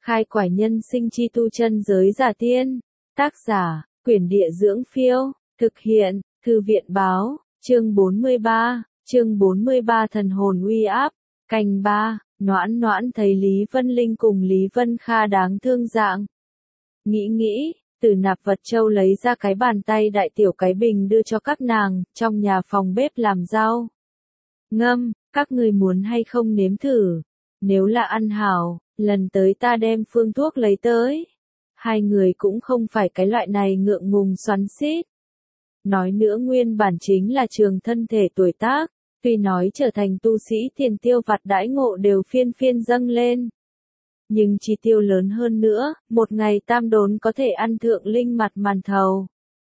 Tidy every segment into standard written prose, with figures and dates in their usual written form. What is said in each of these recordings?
Khai quải nhân sinh chi tu chân giới giả tiên. Tác giả, Quyển Địa Dưỡng Phiêu. Thực hiện, Thư viện Báo. Chương 43. Chương 43 Thần hồn uy áp. Canh 3. Noãn Noãn thấy Lý Vân Linh cùng Lý Vân Kha đáng thương dạng. Nghĩ, từ nạp vật châu lấy ra cái bàn tay đại tiểu cái bình đưa cho các nàng, trong nhà phòng bếp làm rau. Ngâm, các người muốn hay không nếm thử? Nếu là ăn hảo, lần tới ta đem phương thuốc lấy tới. Hai người cũng không phải cái loại này ngượng ngùng xoắn xít. Nói nữa nguyên bản chính là trường thân thể tuổi tác, tuy nói trở thành tu sĩ tiền tiêu vặt đãi ngộ đều phiên phiên dâng lên. Nhưng chi tiêu lớn hơn nữa, một ngày tam đốn có thể ăn thượng linh mặt màn thầu.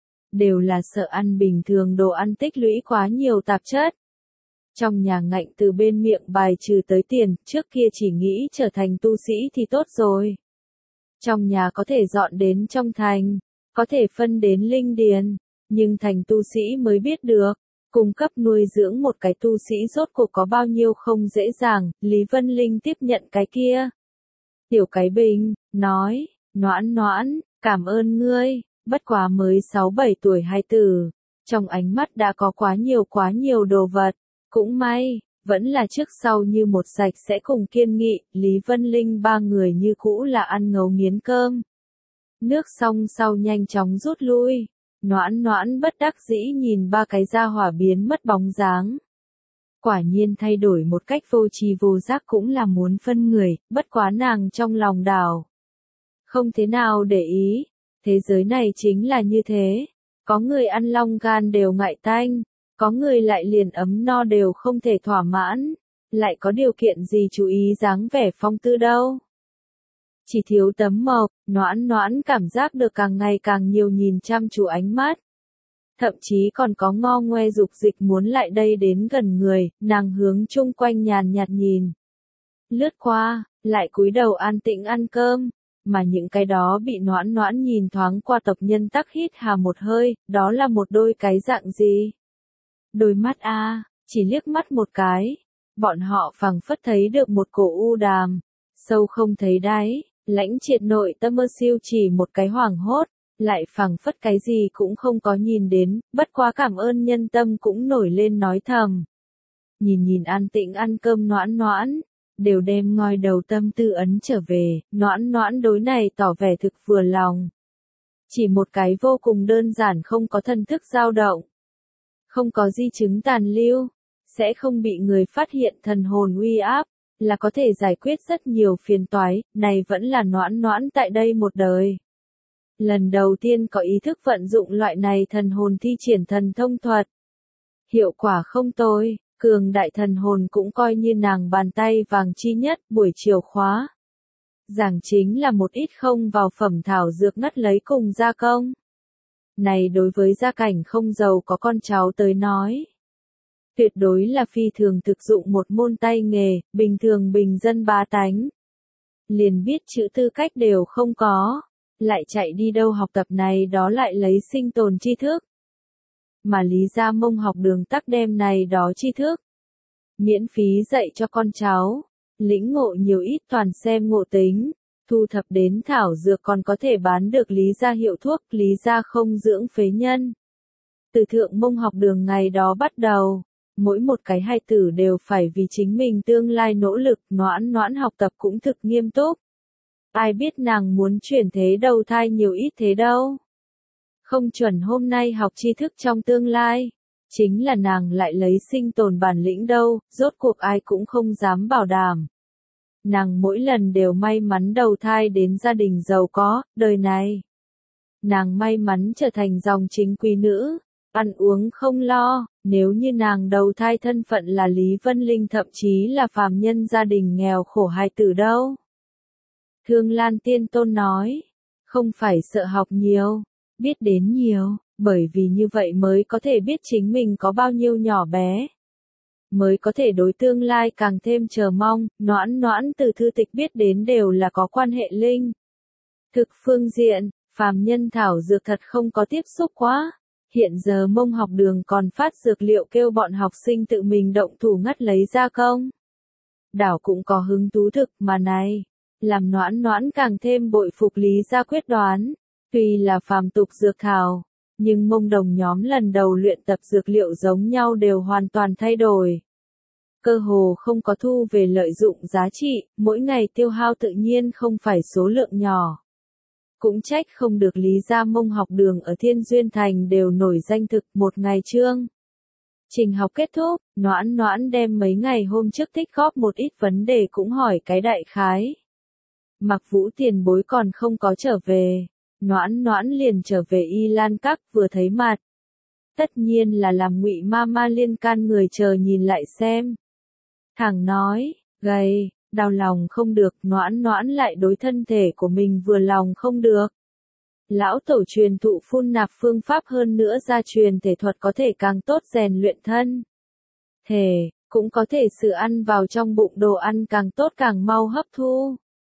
Đều là sợ ăn bình thường đồ ăn tích lũy quá nhiều tạp chất. Trong nhà ngạnh từ bên miệng bài trừ tới tiền, trước kia chỉ nghĩ trở thành tu sĩ thì tốt rồi. Trong nhà có thể dọn đến trong thành, có thể phân đến linh điền, nhưng thành tu sĩ mới biết được, cung cấp nuôi dưỡng một cái tu sĩ rốt cuộc có bao nhiêu không dễ dàng. Lý Vân Linh tiếp nhận cái kia. Tiểu cái bình, nói, Noãn Noãn, cảm ơn ngươi, bất quá mới 6-7 tuổi hài tử, trong ánh mắt đã có quá nhiều đồ vật, cũng may, vẫn là trước sau như một sạch sẽ cùng kiên nghị. Lý Vân Linh ba người như cũ là ăn ngấu nghiến cơm. Nước xong sau nhanh chóng rút lui, Noãn Noãn bất đắc dĩ nhìn ba cái gia hỏa biến mất bóng dáng. Quả nhiên thay đổi một cách vô tri vô giác cũng là muốn phân người, bất quá nàng trong lòng đảo. Không thế nào để ý, thế giới này chính là như thế, có người ăn long gan đều ngại tanh, có người lại liền ấm no đều không thể thỏa mãn, lại có điều kiện gì chú ý dáng vẻ phong tư đâu. Chỉ thiếu tấm mộc, Noãn Noãn cảm giác được càng ngày càng nhiều nhìn chăm chú ánh mắt. Thậm chí còn có ngo ngoe dục dịch muốn lại đây đến gần người, nàng hướng chung quanh nhàn nhạt nhìn. Lướt qua, lại cúi đầu an tĩnh ăn cơm, mà những cái đó bị Noãn Noãn nhìn thoáng qua tộc nhân tắc hít hà một hơi, đó là một đôi cái dạng gì? Đôi mắt chỉ liếc mắt một cái, bọn họ phảng phất thấy được một cổ u đàm, sâu không thấy đáy, lãnh triệt nội tâm siêu chỉ một cái hoảng hốt. Lại phảng phất cái gì cũng không có nhìn đến, bất quá cảm ơn nhân tâm cũng nổi lên nói thầm. Nhìn an tĩnh ăn cơm Noãn Noãn, đều đem ngoi đầu tâm tư ấn trở về, Noãn Noãn đối này tỏ vẻ thực vừa lòng. Chỉ một cái vô cùng đơn giản không có thần thức dao động, không có di chứng tàn lưu, sẽ không bị người phát hiện thần hồn uy áp, là có thể giải quyết rất nhiều phiền toái, này vẫn là Noãn Noãn tại đây một đời. Lần đầu tiên có ý thức vận dụng loại này thần hồn thi triển thần thông thuật. Hiệu quả không tồi, cường đại thần hồn cũng coi như nàng bàn tay vàng chi nhất. Buổi chiều khóa giảng chính là một ít không vào phẩm thảo dược ngắt lấy cùng gia công. Này đối với gia cảnh không giàu có con cháu tới nói, tuyệt đối là phi thường thực dụng một môn tay nghề, bình thường bình dân bá tánh. Liền biết chữ tư cách đều không có. Lại chạy đi đâu học tập này đó lại lấy sinh tồn tri thức. Mà Lý Gia Mông học đường tắc đem này đó tri thức. Miễn phí dạy cho con cháu, lĩnh ngộ nhiều ít toàn xem ngộ tính, thu thập đến thảo dược còn có thể bán được Lý Gia hiệu thuốc, Lý Gia không dưỡng phế nhân. Từ thượng Mông học đường ngày đó bắt đầu, mỗi một cái hài tử đều phải vì chính mình tương lai nỗ lực. Noãn Noãn học tập cũng thực nghiêm túc. Ai biết nàng muốn chuyển thế đầu thai nhiều ít thế đâu. Không chuẩn hôm nay học tri thức trong tương lai, chính là nàng lại lấy sinh tồn bản lĩnh đâu, rốt cuộc ai cũng không dám bảo đảm. Nàng mỗi lần đều may mắn đầu thai đến gia đình giàu có, đời này. Nàng may mắn trở thành dòng chính quý nữ, ăn uống không lo, nếu như nàng đầu thai thân phận là Lý Vân Linh thậm chí là phàm nhân gia đình nghèo khổ hài tử đâu. Thương Lan Tiên Tôn nói, không phải sợ học nhiều, biết đến nhiều, bởi vì như vậy mới có thể biết chính mình có bao nhiêu nhỏ bé. Mới có thể đối tương lai càng thêm chờ mong. Noãn Noãn từ thư tịch biết đến đều là có quan hệ linh. Thực phương diện, phàm nhân thảo dược thật không có tiếp xúc quá. Hiện giờ Mông học đường còn phát dược liệu kêu bọn học sinh tự mình động thủ ngắt lấy gia công. Đảo cũng có hứng thú thực mà này. làm Noãn Noãn càng thêm bội phục Lý gia quyết đoán. Tuy là phàm tục dược thảo, nhưng Mông Đồng nhóm lần đầu luyện tập dược liệu giống nhau đều hoàn toàn thay đổi. Cơ hồ không có thu về lợi dụng giá trị, mỗi ngày tiêu hao tự nhiên không phải số lượng nhỏ. Cũng trách không được Lý gia Mông học đường ở Thiên Duyên Thành đều nổi danh thực một ngày chương. Trình học kết thúc, Noãn Noãn đem mấy ngày hôm trước tích góp một ít vấn đề cũng hỏi cái đại khái. Mặc Vũ tiền bối còn không có trở về, Noãn Noãn liền trở về Y Lan Các vừa thấy mặt. Tất nhiên là làm Ngụy Mama liên can người chờ nhìn lại xem. Thằng nói, gầy, đau lòng không được, Noãn Noãn lại đối thân thể của mình vừa lòng không được. Lão tổ truyền thụ phun nạp phương pháp hơn nữa gia truyền thể thuật có thể càng tốt rèn luyện thân thể, cũng có thể sự ăn vào trong bụng đồ ăn càng tốt càng mau hấp thu.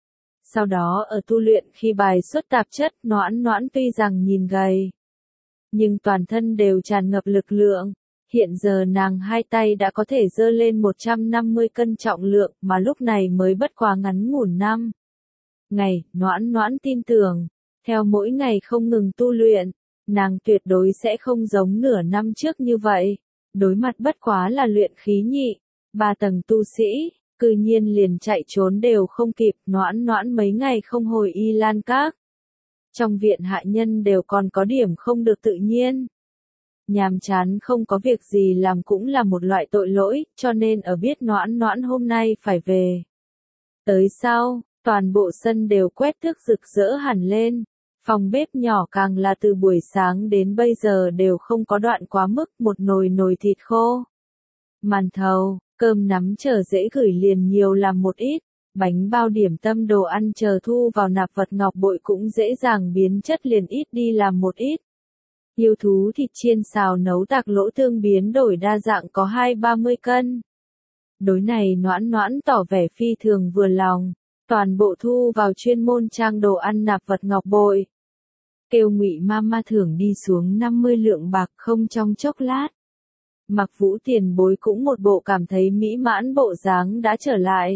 Sau đó ở tu luyện khi bài xuất tạp chất, Noãn Noãn tuy rằng nhìn gầy, nhưng toàn thân đều tràn ngập lực lượng. Hiện giờ nàng hai tay đã có thể dơ lên 150 cân trọng lượng, mà lúc này mới bất quá ngắn ngủn 5 ngày. Noãn Noãn tin tưởng, theo mỗi ngày không ngừng tu luyện, nàng tuyệt đối sẽ không giống nửa năm trước như vậy. Đối mặt bất quá là luyện khí nhị, 3 tầng tu sĩ, cư nhiên liền chạy trốn đều không kịp. Noãn Noãn mấy ngày không hồi Y Lan Các. Trong viện hạ nhân đều còn có điểm không được tự nhiên. Nhàm chán không có việc gì làm cũng là một loại tội lỗi, cho nên ở biết Noãn Noãn hôm nay phải về. Tới sau, toàn bộ sân đều quét tước rực rỡ hẳn lên. Phòng bếp nhỏ càng là từ buổi sáng đến bây giờ đều không có đoạn quá mức, một nồi thịt khô, màn thầu, cơm nắm chờ dễ gửi liền nhiều làm một ít, bánh bao điểm tâm đồ ăn chờ thu vào nạp vật ngọc bội cũng dễ dàng biến chất liền ít đi làm một ít. Yêu thú thịt chiên xào nấu tạc lỗ tương biến đổi đa dạng có 20-30 cân. Đối này Noãn Noãn tỏ vẻ phi thường vừa lòng, toàn bộ thu vào chuyên môn trang đồ ăn nạp vật ngọc bội. Kêu Ngụy Mama thưởng đi xuống 50 lượng bạc không trong chốc lát. Mặc Vũ tiền bối cũng một bộ cảm thấy mỹ mãn bộ dáng đã trở lại.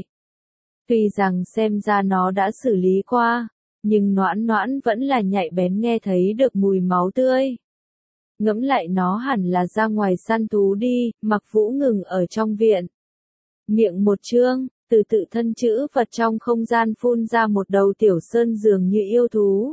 Tuy rằng xem ra nó đã xử lý qua, nhưng Noãn Noãn vẫn là nhạy bén nghe thấy được mùi máu tươi. Ngẫm lại nó hẳn là ra ngoài săn thú đi. Mặc Vũ ngừng ở trong viện. Miệng một trương, từ tự thân chữ vật trong không gian phun ra một đầu tiểu sơn dường như yêu thú.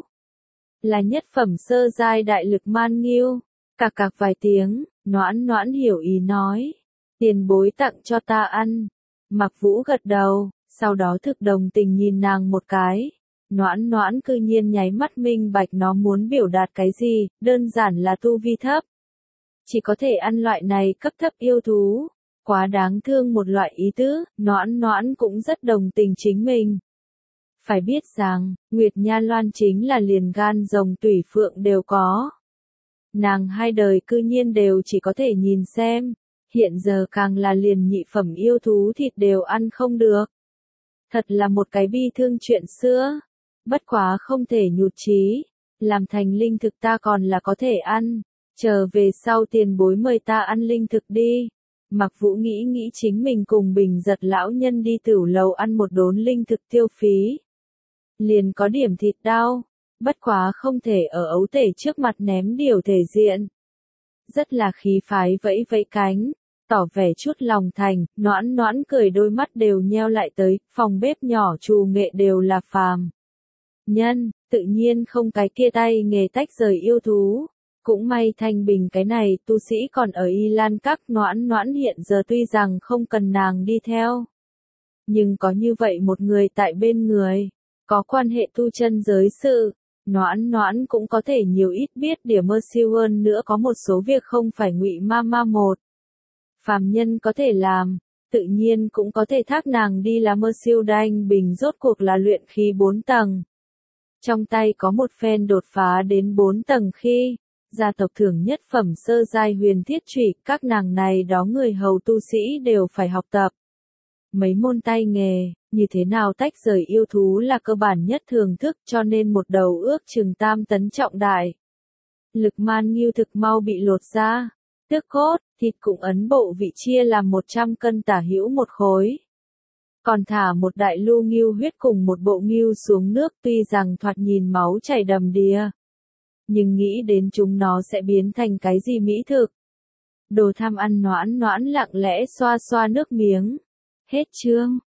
Là nhất phẩm sơ giai đại lực man nghiêu. Cạc cạc vài tiếng, Noãn Noãn hiểu ý nói. Tiền bối tặng cho ta ăn. Mặc Vũ gật đầu, sau đó thực đồng tình nhìn nàng một cái. Noãn Noãn cư nhiên nháy mắt minh bạch nó muốn biểu đạt cái gì, đơn giản là tu vi thấp. Chỉ có thể ăn loại này cấp thấp yêu thú. Quá đáng thương một loại ý tứ, Noãn Noãn cũng rất đồng tình chính mình. Phải biết rằng, Nguyệt Nha Loan chính là liền gan rồng tủy phượng đều có. Nàng hai đời cư nhiên đều chỉ có thể nhìn xem, hiện giờ càng là liền nhị phẩm yêu thú thịt đều ăn không được. Thật là một cái bi thương chuyện xưa, bất quá không thể nhụt chí, làm thành linh thực ta còn là có thể ăn, chờ về sau tiền bối mời ta ăn linh thực đi. Mặc Vũ nghĩ chính mình cùng Bình Giật lão nhân đi tửu lầu ăn một đốn linh thực tiêu phí. Liền có điểm thịt đau, bất quá không thể ở ấu tể trước mặt ném điều thể diện. Rất là khí phái vẫy vẫy cánh, tỏ vẻ chút lòng thành. Noãn Noãn cười đôi mắt đều nheo lại tới, phòng bếp nhỏ trù nghệ đều là phàm nhân, tự nhiên không cái kia tay nghề tách rời yêu thú. Cũng may Thanh Bình cái này tu sĩ còn ở Y Lan Các. Noãn Noãn hiện giờ tuy rằng không cần nàng đi theo, nhưng có như vậy một người tại bên người, có quan hệ tu chân giới sự, Noãn Noãn cũng có thể nhiều ít biết điểm mơ siêu hơn nữa. Có một số việc không phải Ngụy Mama một phàm nhân có thể làm, tự nhiên cũng có thể thác nàng đi làm. Mơ siêu Đanh Bình rốt cuộc là luyện khí 4 tầng. Trong tay có một phen đột phá đến 4 tầng khi, gia tộc thưởng nhất phẩm sơ giai huyền thiết chủy, các nàng này đó người hầu tu sĩ đều phải học tập. Mấy môn tay nghề, như thế nào tách rời yêu thú là cơ bản nhất thưởng thức, cho nên một đầu ước chừng 3 tấn trọng đại. Lực man nghiêu thực mau bị lột ra, tước cốt, thịt cũng ấn bộ vị chia làm 100 cân tả hữu một khối. còn thả một đại lu ngưu huyết cùng một bộ ngưu xuống nước, tuy rằng thoạt nhìn máu chảy đầm đìa, nhưng nghĩ đến chúng nó sẽ biến thành cái gì mỹ thực. Đồ tham ăn Noãn Noãn lặng lẽ xoa xoa nước miếng. Hết chương.